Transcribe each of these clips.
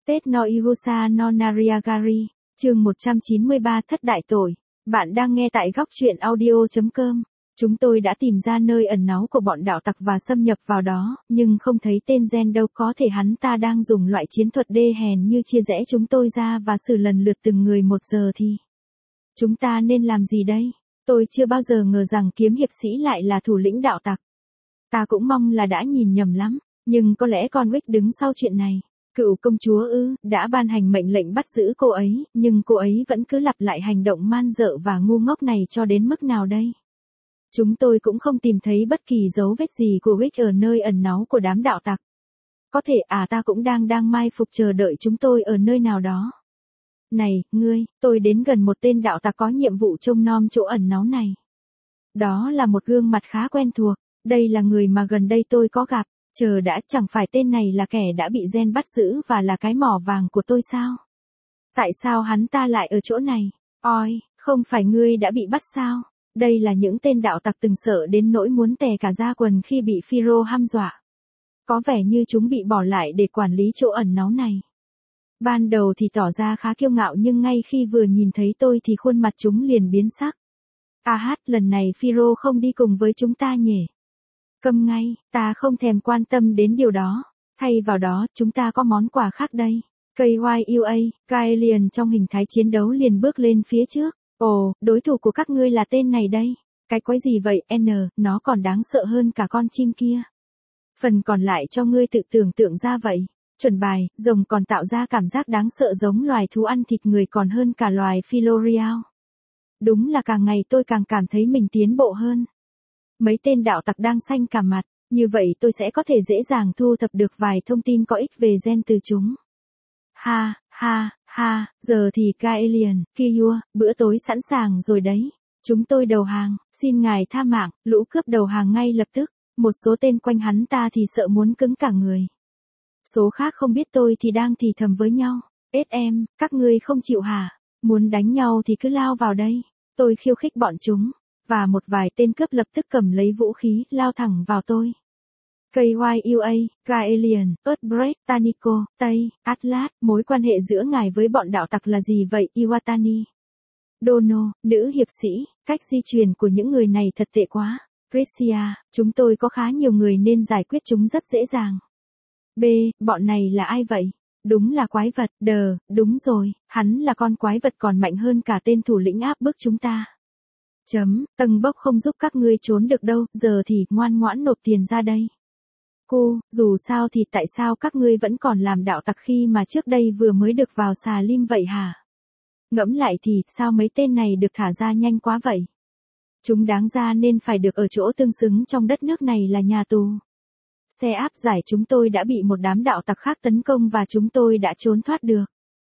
Tết no Irusa no Nariagari, chương 193 thất đại tội. Bạn đang nghe tại góc truyện audio.com. Chúng tôi đã tìm ra nơi ẩn náu của bọn đạo tặc và xâm nhập vào đó, nhưng không thấy tên Gen đâu, có thể hắn ta đang dùng loại chiến thuật đê hèn như chia rẽ chúng tôi ra và xử lần lượt từng người một giờ thì. Chúng ta nên làm gì đây? Tôi chưa bao giờ ngờ rằng kiếm hiệp sĩ lại là thủ lĩnh đạo tặc. Ta cũng mong là đã nhìn nhầm lắm, nhưng có lẽ con Wick đứng sau chuyện này. Cựu công chúa đã ban hành mệnh lệnh bắt giữ cô ấy, nhưng cô ấy vẫn cứ lặp lại hành động man dợ và ngu ngốc này cho đến mức nào đây? Chúng tôi cũng không tìm thấy bất kỳ dấu vết gì của Wick ở nơi ẩn náu của đám đạo tặc. Có thể ta cũng đang mai phục chờ đợi chúng tôi ở nơi nào đó. Này, ngươi, tôi đến gần một tên đạo tặc có nhiệm vụ trông nom chỗ ẩn náu này. Đó là một gương mặt khá quen thuộc, đây là người mà gần đây tôi có gặp. Chờ đã, chẳng phải tên này là kẻ đã bị Gen bắt giữ và là cái mỏ vàng của tôi sao? Tại sao hắn ta lại ở chỗ này? Ôi, không phải ngươi đã bị bắt sao? Đây là những tên đạo tặc từng sợ đến nỗi muốn tè cả da quần khi bị Phiro hăm dọa. Có vẻ như chúng bị bỏ lại để quản lý chỗ ẩn náu này. Ban đầu thì tỏ ra khá kiêu ngạo, nhưng ngay khi vừa nhìn thấy tôi thì khuôn mặt chúng liền biến sắc. Lần này Phiro không đi cùng với chúng ta nhỉ? Câm ngay, ta không thèm quan tâm đến điều đó. Thay vào đó, chúng ta có món quà khác đây. KYUA, Kaelian trong hình thái chiến đấu liền bước lên phía trước. Ồ, đối thủ của các ngươi là tên này đây. Cái quái gì vậy, nó còn đáng sợ hơn cả con chim kia. Phần còn lại cho ngươi tự tưởng tượng ra vậy. Chuẩn bài, rồng còn tạo ra cảm giác đáng sợ giống loài thú ăn thịt người còn hơn cả loài Philorial. Đúng là càng ngày tôi càng cảm thấy mình tiến bộ hơn. Mấy tên đạo tặc đang xanh cả mặt, như vậy tôi sẽ có thể dễ dàng thu thập được vài thông tin có ích về Gen từ chúng. Giờ thì Kaelian, Kiyua, bữa tối sẵn sàng rồi đấy. Chúng tôi đầu hàng, xin ngài tha mạng, lũ cướp đầu hàng ngay lập tức. Một số tên quanh hắn ta thì sợ muốn cứng cả người. Số khác không biết tôi thì đang thì thầm với nhau. Em, các ngươi không chịu hả? Muốn đánh nhau thì cứ lao vào đây. Tôi khiêu khích bọn chúng. Và một vài tên cướp lập tức cầm lấy vũ khí, lao thẳng vào tôi. KYUA, Kaelian, Earthbreak, Taniko, Tây, Atlas, mối quan hệ giữa ngài với bọn đạo tặc là gì vậy, Iwatani? Dono, nữ hiệp sĩ, cách di chuyển của những người này thật tệ quá. Prisia, chúng tôi có khá nhiều người nên giải quyết chúng rất dễ dàng. B, bọn này là ai vậy? Đúng là quái vật, đúng rồi, hắn là con quái vật còn mạnh hơn cả tên thủ lĩnh áp bức chúng ta. Tầng bốc không giúp các ngươi trốn được đâu, giờ thì ngoan ngoãn nộp tiền ra đây. Dù sao thì tại sao các ngươi vẫn còn làm đạo tặc khi mà trước đây vừa mới được vào xà lim vậy hả? Ngẫm lại thì sao mấy tên này được thả ra nhanh quá vậy? Chúng đáng ra nên phải được ở chỗ tương xứng trong đất nước này là nhà tù. Xe áp giải chúng tôi đã bị một đám đạo tặc khác tấn công và chúng tôi đã trốn thoát được.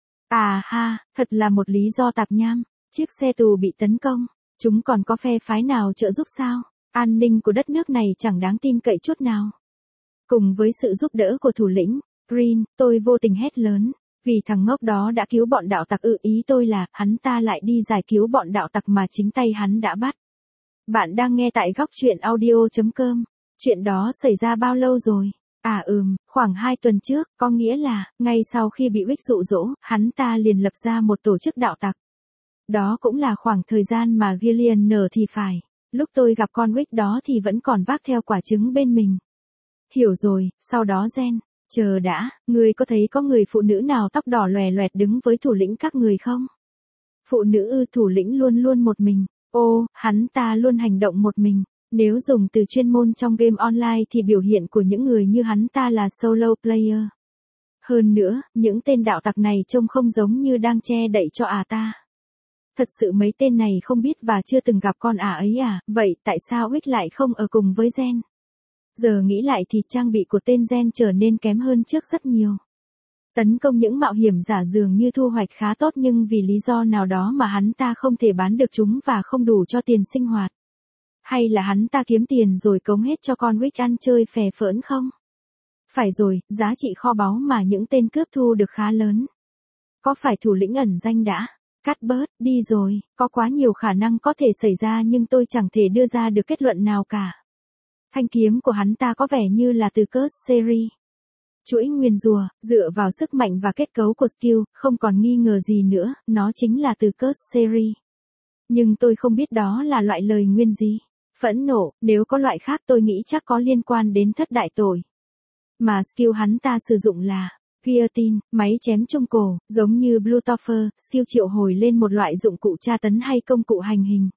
Thật là một lý do tạp nham, chiếc xe tù bị tấn công. Chúng còn có phe phái nào trợ giúp sao? An ninh của đất nước này chẳng đáng tin cậy chút nào. Cùng với sự giúp đỡ của thủ lĩnh, Green, tôi vô tình hét lớn. Vì thằng ngốc đó đã cứu bọn đạo tặc, ý tôi là, hắn ta lại đi giải cứu bọn đạo tặc mà chính tay hắn đã bắt. Bạn đang nghe tại góc truyện audio.com. Chuyện đó xảy ra bao lâu rồi? Khoảng 2 tuần trước, có nghĩa là, ngay sau khi bị Wick dụ dỗ, hắn ta liền lập ra một tổ chức đạo tặc. Đó cũng là khoảng thời gian mà Gillian nở thì phải. Lúc tôi gặp con Wick đó thì vẫn còn vác theo quả trứng bên mình. Hiểu rồi, sau đó Gen. Chờ đã, ngươi có thấy có người phụ nữ nào tóc đỏ loè loẹt đứng với thủ lĩnh các người không? Phụ nữ thủ lĩnh luôn luôn một mình. Hắn ta luôn hành động một mình. Nếu dùng từ chuyên môn trong game online thì biểu hiện của những người như hắn ta là solo player. Hơn nữa, những tên đạo tặc này trông không giống như đang che đậy cho ta. Thật sự mấy tên này không biết và chưa từng gặp con ấy vậy tại sao Wick lại không ở cùng với Gen? Giờ nghĩ lại thì trang bị của tên Gen trở nên kém hơn trước rất nhiều. Tấn công những mạo hiểm giả dường như thu hoạch khá tốt, nhưng vì lý do nào đó mà hắn ta không thể bán được chúng và không đủ cho tiền sinh hoạt. Hay là hắn ta kiếm tiền rồi cống hết cho con Wick ăn chơi phè phỡn không? Phải rồi, giá trị kho báu mà những tên cướp thu được khá lớn. Có phải thủ lĩnh ẩn danh đã? Cắt bớt, đi rồi, có quá nhiều khả năng có thể xảy ra nhưng tôi chẳng thể đưa ra được kết luận nào cả. Thanh kiếm của hắn ta có vẻ như là từ Curse Series. Chuỗi nguyền rủa, dựa vào sức mạnh và kết cấu của skill, không còn nghi ngờ gì nữa, nó chính là từ Curse Series. Nhưng tôi không biết đó là loại lời nguyền gì. Phẫn nộ, nếu có loại khác tôi nghĩ chắc có liên quan đến thất đại tội. Mà skill hắn ta sử dụng là guillotine, máy chém trung cổ, giống như Bluetopher, skill triệu hồi lên một loại dụng cụ tra tấn hay công cụ hành hình.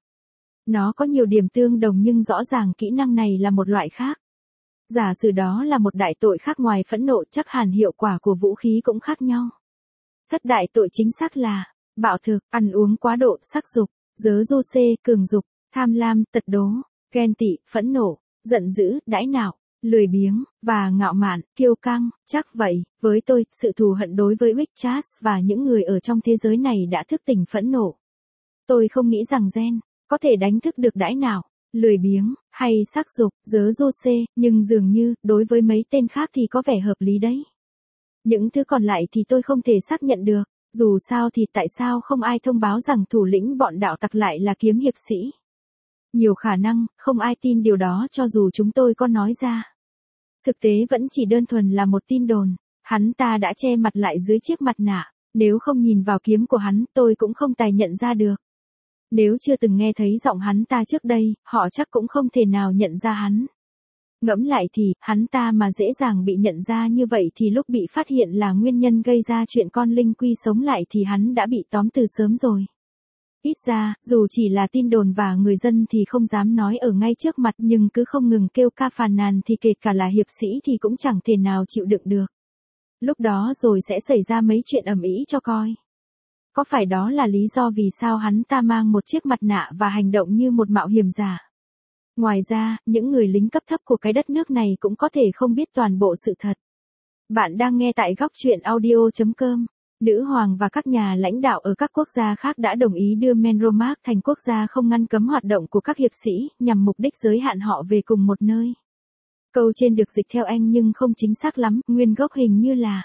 Nó có nhiều điểm tương đồng nhưng rõ ràng kỹ năng này là một loại khác. Giả sử đó là một đại tội khác ngoài phẫn nộ, chắc hẳn hiệu quả của vũ khí cũng khác nhau. Thất đại tội chính xác là bạo thực, ăn uống quá độ, sắc dục, dớ du xê, cường dục, tham lam, tật đố, ghen tị, phẫn nộ, giận dữ, đãi nạo, lười biếng, và ngạo mạn, kiêu căng. Chắc vậy, với tôi, sự thù hận đối với Witchers và những người ở trong thế giới này đã thức tỉnh phẫn nộ. Tôi không nghĩ rằng Gen có thể đánh thức được đãi nạo, lười biếng, hay sắc dục, dớ du xê, nhưng dường như, đối với mấy tên khác thì có vẻ hợp lý đấy. Những thứ còn lại thì tôi không thể xác nhận được, dù sao thì tại sao không ai thông báo rằng thủ lĩnh bọn đạo tặc lại là kiếm hiệp sĩ. Nhiều khả năng, không ai tin điều đó cho dù chúng tôi có nói ra. Thực tế vẫn chỉ đơn thuần là một tin đồn, hắn ta đã che mặt lại dưới chiếc mặt nạ, nếu không nhìn vào kiếm của hắn tôi cũng không tài nhận ra được. Nếu chưa từng nghe thấy giọng hắn ta trước đây, họ chắc cũng không thể nào nhận ra hắn. Ngẫm lại thì, hắn ta mà dễ dàng bị nhận ra như vậy thì lúc bị phát hiện là nguyên nhân gây ra chuyện con linh quy sống lại thì hắn đã bị tóm từ sớm rồi. Ít ra, dù chỉ là tin đồn và người dân thì không dám nói ở ngay trước mặt nhưng cứ không ngừng kêu ca phàn nàn thì kể cả là hiệp sĩ thì cũng chẳng thể nào chịu đựng được. Lúc đó rồi sẽ xảy ra mấy chuyện ầm ĩ cho coi. Có phải đó là lý do vì sao hắn ta mang một chiếc mặt nạ và hành động như một mạo hiểm giả? Ngoài ra, những người lính cấp thấp của cái đất nước này cũng có thể không biết toàn bộ sự thật. Bạn đang nghe tại góc truyện audio.com. Nữ hoàng và các nhà lãnh đạo ở các quốc gia khác đã đồng ý đưa Menromark thành quốc gia không ngăn cấm hoạt động của các hiệp sĩ, nhằm mục đích giới hạn họ về cùng một nơi. Câu trên được dịch theo Anh nhưng không chính xác lắm, nguyên gốc hình như là: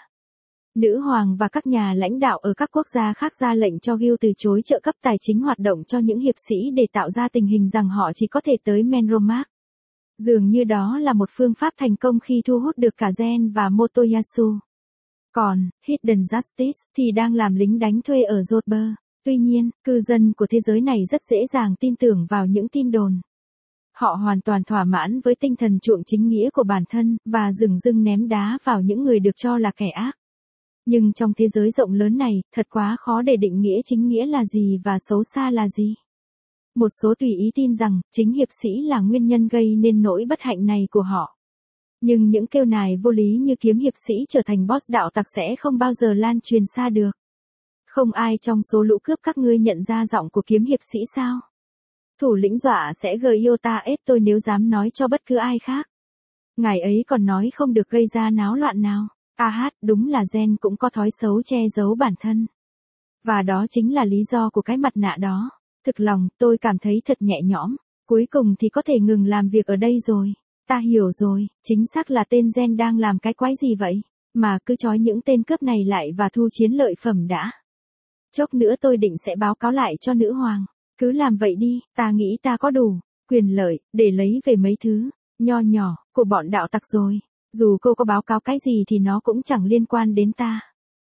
Nữ hoàng và các nhà lãnh đạo ở các quốc gia khác ra lệnh cho Guild từ chối trợ cấp tài chính hoạt động cho những hiệp sĩ để tạo ra tình hình rằng họ chỉ có thể tới Menromark. Dường như đó là một phương pháp thành công khi thu hút được cả Gen và Motoyasu. Còn, Hidden Justice thì đang làm lính đánh thuê ở Jodhpur. Tuy nhiên, cư dân của thế giới này rất dễ dàng tin tưởng vào những tin đồn. Họ hoàn toàn thỏa mãn với tinh thần chuộng chính nghĩa của bản thân, và dửng dưng ném đá vào những người được cho là kẻ ác. Nhưng trong thế giới rộng lớn này, thật quá khó để định nghĩa chính nghĩa là gì và xấu xa là gì. Một số tùy ý tin rằng, chính hiệp sĩ là nguyên nhân gây nên nỗi bất hạnh này của họ. Nhưng những kêu nài vô lý như kiếm hiệp sĩ trở thành boss đạo tặc sẽ không bao giờ lan truyền xa được. Không ai trong số lũ cướp các ngươi nhận ra giọng của kiếm hiệp sĩ sao? Thủ lĩnh dọa sẽ Giota ép tôi nếu dám nói cho bất cứ ai khác. Ngài ấy còn nói không được gây ra náo loạn nào. Đúng là Gen cũng có thói xấu che giấu bản thân. Và đó chính là lý do của cái mặt nạ đó. Thực lòng, tôi cảm thấy thật nhẹ nhõm. Cuối cùng thì có thể ngừng làm việc ở đây rồi. Ta hiểu rồi, chính xác là tên Gen đang làm cái quái gì vậy? Mà cứ trói những tên cướp này lại và thu chiến lợi phẩm đã. Chốc nữa tôi định sẽ báo cáo lại cho nữ hoàng. Cứ làm vậy đi, ta nghĩ ta có đủ quyền lợi để lấy về mấy thứ nho nhỏ của bọn đạo tặc rồi. Dù cô có báo cáo cái gì thì nó cũng chẳng liên quan đến ta.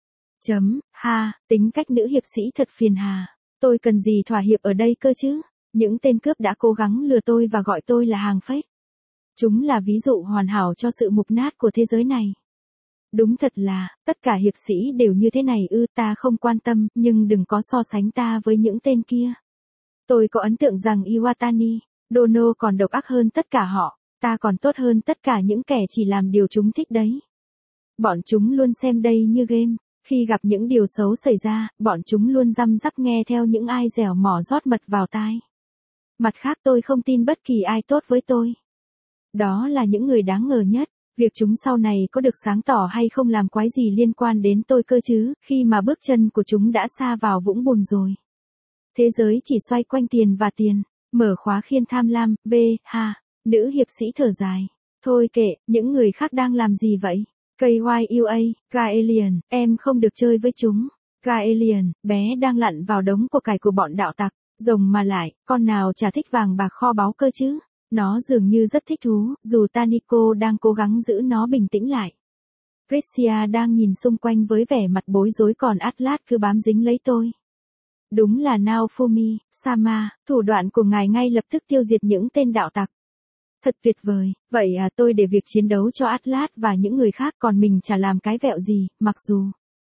Tính cách nữ hiệp sĩ thật phiền hà. Tôi cần gì thỏa hiệp ở đây cơ chứ? Những tên cướp đã cố gắng lừa tôi và gọi tôi là hàng fake. Chúng là ví dụ hoàn hảo cho sự mục nát của thế giới này. Đúng thật là, tất cả hiệp sĩ đều như thế này ta không quan tâm, nhưng đừng có so sánh ta với những tên kia. Tôi có ấn tượng rằng Iwatani, Dono còn độc ác hơn tất cả họ, ta còn tốt hơn tất cả những kẻ chỉ làm điều chúng thích đấy. Bọn chúng luôn xem đây như game, khi gặp những điều xấu xảy ra, bọn chúng luôn răm rắp nghe theo những ai dẻo mỏ rót mật vào tai. Mặt khác tôi không tin bất kỳ ai tốt với tôi. Đó là những người đáng ngờ nhất, việc chúng sau này có được sáng tỏ hay không làm quái gì liên quan đến tôi cơ chứ, khi mà bước chân của chúng đã xa vào vũng bùn rồi. Thế giới chỉ xoay quanh tiền và tiền, mở khóa khiên tham lam, nữ hiệp sĩ thở dài. Thôi kệ, những người khác đang làm gì vậy? KYUA, Gaelian, em không được chơi với chúng. Gaelian, bé đang lặn vào đống của cải của bọn đạo tặc, rồng mà lại, con nào chả thích vàng bạc kho báu cơ chứ? Nó dường như rất thích thú, dù Taniko đang cố gắng giữ nó bình tĩnh lại. Tricia đang nhìn xung quanh với vẻ mặt bối rối còn Atlas cứ bám dính lấy tôi. Đúng là Naofumi, Sama, thủ đoạn của ngài ngay lập tức tiêu diệt những tên đạo tặc. Thật tuyệt vời, vậy à, tôi để việc chiến đấu cho Atlas và những người khác còn mình chả làm cái vẹo gì, mặc dù.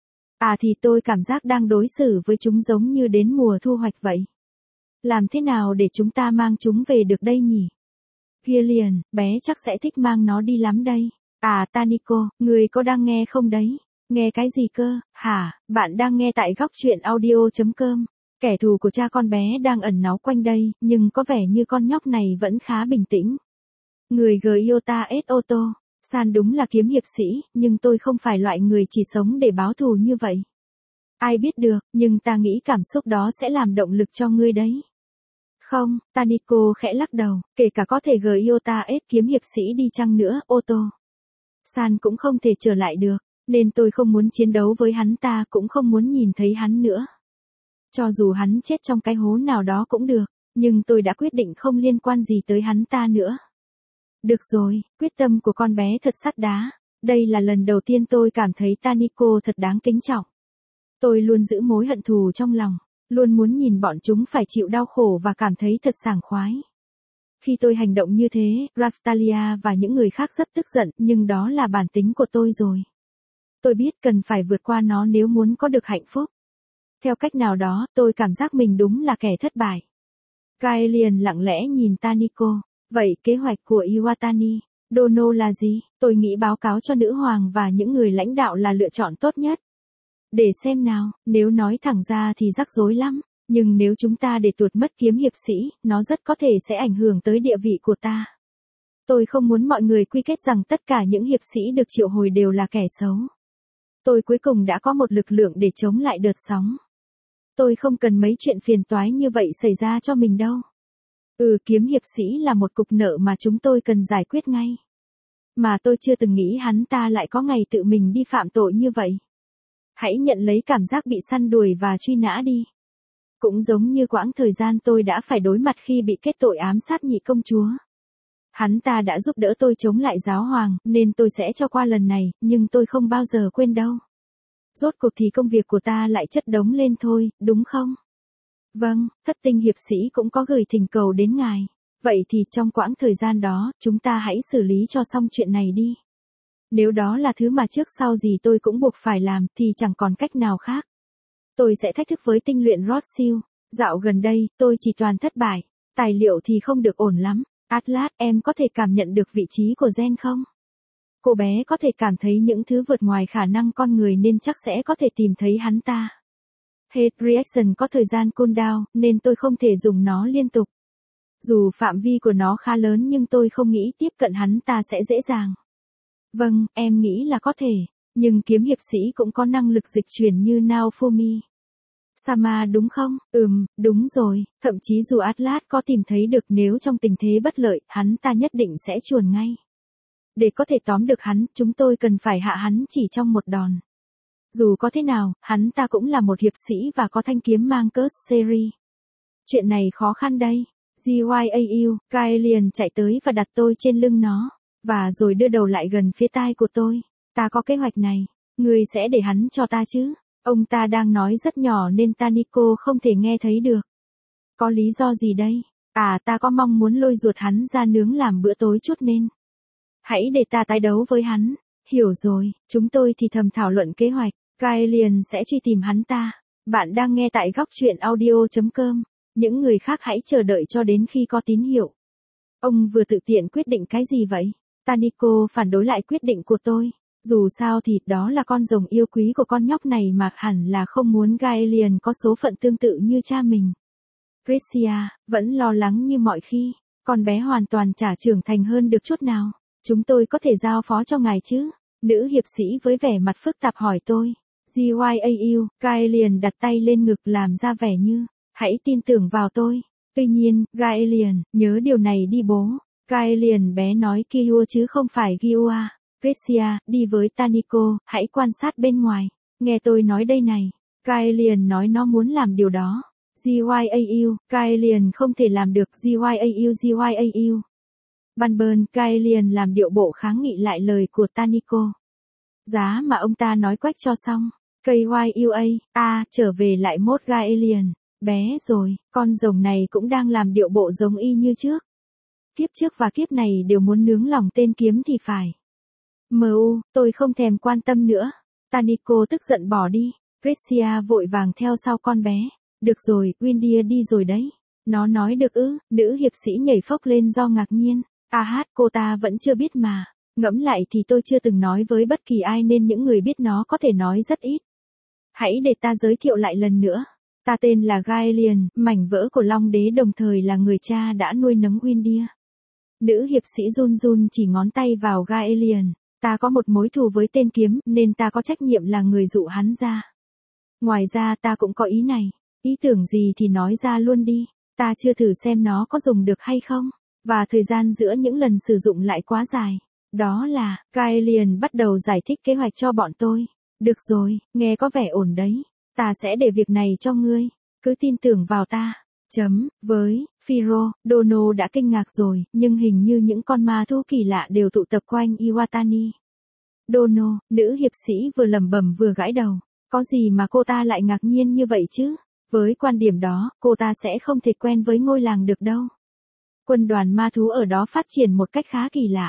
Thì tôi cảm giác đang đối xử với chúng giống như đến mùa thu hoạch vậy. Làm thế nào để chúng ta mang chúng về được đây nhỉ? Gillian, bé chắc sẽ thích mang nó đi lắm đây. Taniko, người có đang nghe không đấy? Nghe cái gì cơ, hả? Bạn đang nghe tại góc truyện audio.com. Kẻ thù của cha con bé đang ẩn náu quanh đây, nhưng có vẻ như con nhóc này vẫn khá bình tĩnh. Người Gyota Otto, San đúng là kiếm hiệp sĩ, nhưng tôi không phải loại người chỉ sống để báo thù như vậy. Ai biết được, nhưng ta nghĩ cảm xúc đó sẽ làm động lực cho ngươi đấy. Không, Taniko khẽ lắc đầu, kể cả có thể Gyota kiếm hiệp sĩ đi chăng nữa, Otto. San cũng không thể trở lại được, nên tôi không muốn chiến đấu với hắn ta cũng không muốn nhìn thấy hắn nữa. Cho dù hắn chết trong cái hố nào đó cũng được, nhưng tôi đã quyết định không liên quan gì tới hắn ta nữa. Được rồi, quyết tâm của con bé thật sắt đá. Đây là lần đầu tiên tôi cảm thấy Taniko thật đáng kính trọng. Tôi luôn giữ mối hận thù trong lòng, luôn muốn nhìn bọn chúng phải chịu đau khổ và cảm thấy thật sảng khoái. Khi tôi hành động như thế, Raftalia và những người khác rất tức giận, nhưng đó là bản tính của tôi rồi. Tôi biết cần phải vượt qua nó nếu muốn có được hạnh phúc. Theo cách nào đó, tôi cảm giác mình đúng là kẻ thất bại. Gaelian lặng lẽ nhìn Taniko. Vậy kế hoạch của Iwatani, Dono là gì? Tôi nghĩ báo cáo cho nữ hoàng và những người lãnh đạo là lựa chọn tốt nhất. Để xem nào, nếu nói thẳng ra thì rắc rối lắm, nhưng nếu chúng ta để tuột mất kiếm hiệp sĩ, nó rất có thể sẽ ảnh hưởng tới địa vị của ta. Tôi không muốn mọi người quy kết rằng tất cả những hiệp sĩ được triệu hồi đều là kẻ xấu. Tôi cuối cùng đã có một lực lượng để chống lại đợt sóng. Tôi không cần mấy chuyện phiền toái như vậy xảy ra cho mình đâu. Kiếm hiệp sĩ là một cục nợ mà chúng tôi cần giải quyết ngay. Mà tôi chưa từng nghĩ hắn ta lại có ngày tự mình đi phạm tội như vậy. Hãy nhận lấy cảm giác bị săn đuổi và truy nã đi. Cũng giống như quãng thời gian tôi đã phải đối mặt khi bị kết tội ám sát nhị công chúa. Hắn ta đã giúp đỡ tôi chống lại giáo hoàng, nên tôi sẽ cho qua lần này, nhưng tôi không bao giờ quên đâu. Rốt cuộc thì công việc của ta lại chất đống lên thôi, đúng không? Vâng, thất tinh hiệp sĩ cũng có gửi thỉnh cầu đến ngài. Vậy thì trong quãng thời gian đó, chúng ta hãy xử lý cho xong chuyện này đi. Nếu đó là thứ mà trước sau gì tôi cũng buộc phải làm, thì chẳng còn cách nào khác. Tôi sẽ thách thức với tinh luyện Rothschild. Dạo gần đây, tôi chỉ toàn thất bại. Tài liệu thì không được ổn lắm. Atlas, em có thể cảm nhận được vị trí của Gen không? Cô bé có thể cảm thấy những thứ vượt ngoài khả năng con người nên chắc sẽ có thể tìm thấy hắn ta. Head Reaction có thời gian cooldown, nên tôi không thể dùng nó liên tục. Dù phạm vi của nó khá lớn nhưng tôi không nghĩ tiếp cận hắn ta sẽ dễ dàng. Vâng, em nghĩ là có thể, nhưng kiếm hiệp sĩ cũng có năng lực dịch chuyển như Naofumi. Sama đúng không? Đúng rồi, thậm chí dù Atlas có tìm thấy được nếu trong tình thế bất lợi, hắn ta nhất định sẽ chuồn ngay. Để có thể tóm được hắn, chúng tôi cần phải hạ hắn chỉ trong một đòn. Dù có thế nào, hắn ta cũng là một hiệp sĩ và có thanh kiếm mang curse series. Chuyện này khó khăn đây. Gyau, Gaelian chạy tới và đặt tôi trên lưng nó, và rồi đưa đầu lại gần phía tai của tôi. Ta có kế hoạch này, ngươi sẽ để hắn cho ta chứ? Ông ta đang nói rất nhỏ nên Taniko không thể nghe thấy được. Có lý do gì đây? Ta có mong muốn lôi ruột hắn ra nướng làm bữa tối chút nên. Hãy để ta tái đấu với hắn. Hiểu rồi, chúng tôi thì thầm thảo luận kế hoạch. Gaelian sẽ truy tìm hắn ta. Bạn đang nghe tại góc truyện audio.com. Những người khác hãy chờ đợi cho đến khi có tín hiệu. Ông vừa tự tiện quyết định cái gì vậy? Taniko phản đối lại quyết định của tôi. Dù sao thì đó là con rồng yêu quý của con nhóc này mà hẳn là không muốn Gaelian có số phận tương tự như cha mình. Tricia vẫn lo lắng như mọi khi. Con bé hoàn toàn chả trưởng thành hơn được chút nào. Chúng tôi có thể giao phó cho ngài chứ? Nữ hiệp sĩ với vẻ mặt phức tạp hỏi tôi. Gyau, Gaelian đặt tay lên ngực làm ra vẻ như, hãy tin tưởng vào tôi. Tuy nhiên, Gaelian, nhớ điều này đi bố. Gaelian bé nói Kiyua chứ không phải Giua. Tricia, đi với Taniko, hãy quan sát bên ngoài. Nghe tôi nói đây này. Gaelian nói nó muốn làm điều đó. Gyau, Gaelian không thể làm được. Gyau. Banburn, Gaelian làm điệu bộ kháng nghị lại lời của Taniko. Giá mà ông ta nói quách cho xong. KYUA, trở về lại mốt Gaelian. Bé rồi, con rồng này cũng đang làm điệu bộ giống y như trước. Kiếp trước và kiếp này đều muốn nướng lòng tên kiếm thì phải. Tôi không thèm quan tâm nữa. Taniko tức giận bỏ đi. Gracia vội vàng theo sau con bé. Được rồi, Windia đi rồi đấy. Nó nói được ư, nữ hiệp sĩ nhảy phốc lên do ngạc nhiên. Cô ta vẫn chưa biết mà. Ngẫm lại thì tôi chưa từng nói với bất kỳ ai nên những người biết nó có thể nói rất ít. Hãy để ta giới thiệu lại lần nữa. Ta tên là Gaelian, mảnh vỡ của Long Đế đồng thời là người cha đã nuôi nấng Windia. Nữ hiệp sĩ run run chỉ ngón tay vào Gaelian. Ta có một mối thù với tên kiếm nên ta có trách nhiệm là người dụ hắn ra. Ngoài ra ta cũng có ý này. Ý tưởng gì thì nói ra luôn đi. Ta chưa thử xem nó có dùng được hay không. Và thời gian giữa những lần sử dụng lại quá dài. Đó là, Gaelian bắt đầu giải thích kế hoạch cho bọn tôi. Được rồi, nghe có vẻ ổn đấy. Ta sẽ để việc này cho ngươi. Cứ tin tưởng vào ta. Với Firo, Dono đã kinh ngạc rồi, nhưng hình như những con ma thú kỳ lạ đều tụ tập quanh Iwatani. Dono, nữ hiệp sĩ vừa lẩm bẩm vừa gãi đầu. Có gì mà cô ta lại ngạc nhiên như vậy chứ? Với quan điểm đó, cô ta sẽ không thể quen với ngôi làng được đâu. Quân đoàn ma thú ở đó phát triển một cách khá kỳ lạ.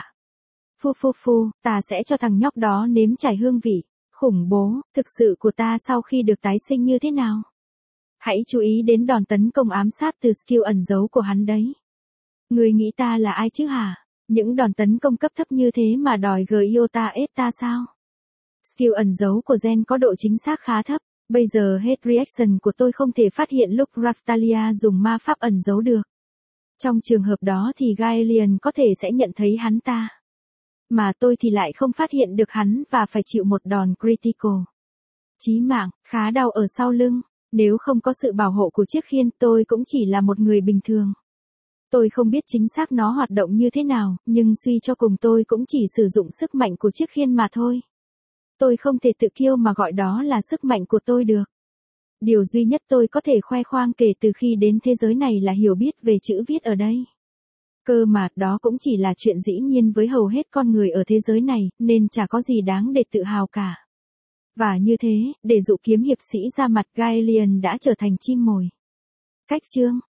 Ta sẽ cho thằng nhóc đó nếm trải hương vị. Khủng bố, thực sự của ta sau khi được tái sinh như thế nào? Hãy chú ý đến đòn tấn công ám sát từ skill ẩn giấu của hắn đấy. Người nghĩ ta là ai chứ hả? Những đòn tấn công cấp thấp như thế mà đòi Giota Eta sao? Skill ẩn giấu của Gen có độ chính xác khá thấp. Bây giờ hết reaction của tôi không thể phát hiện lúc Raftalia dùng ma pháp ẩn giấu được. Trong trường hợp đó thì Gaelian có thể sẽ nhận thấy hắn ta. Mà tôi thì lại không phát hiện được hắn và phải chịu một đòn critical. Chí mạng, khá đau ở sau lưng. Nếu không có sự bảo hộ của chiếc khiên tôi cũng chỉ là một người bình thường. Tôi không biết chính xác nó hoạt động như thế nào, nhưng suy cho cùng tôi cũng chỉ sử dụng sức mạnh của chiếc khiên mà thôi. Tôi không thể tự kiêu mà gọi đó là sức mạnh của tôi được. Điều duy nhất tôi có thể khoe khoang kể từ khi đến thế giới này là hiểu biết về chữ viết ở đây. Cơ mà, đó cũng chỉ là chuyện dĩ nhiên với hầu hết con người ở thế giới này, nên chả có gì đáng để tự hào cả. Và như thế, để dụ kiếm hiệp sĩ ra mặt Gaelian đã trở thành chim mồi. Cách chương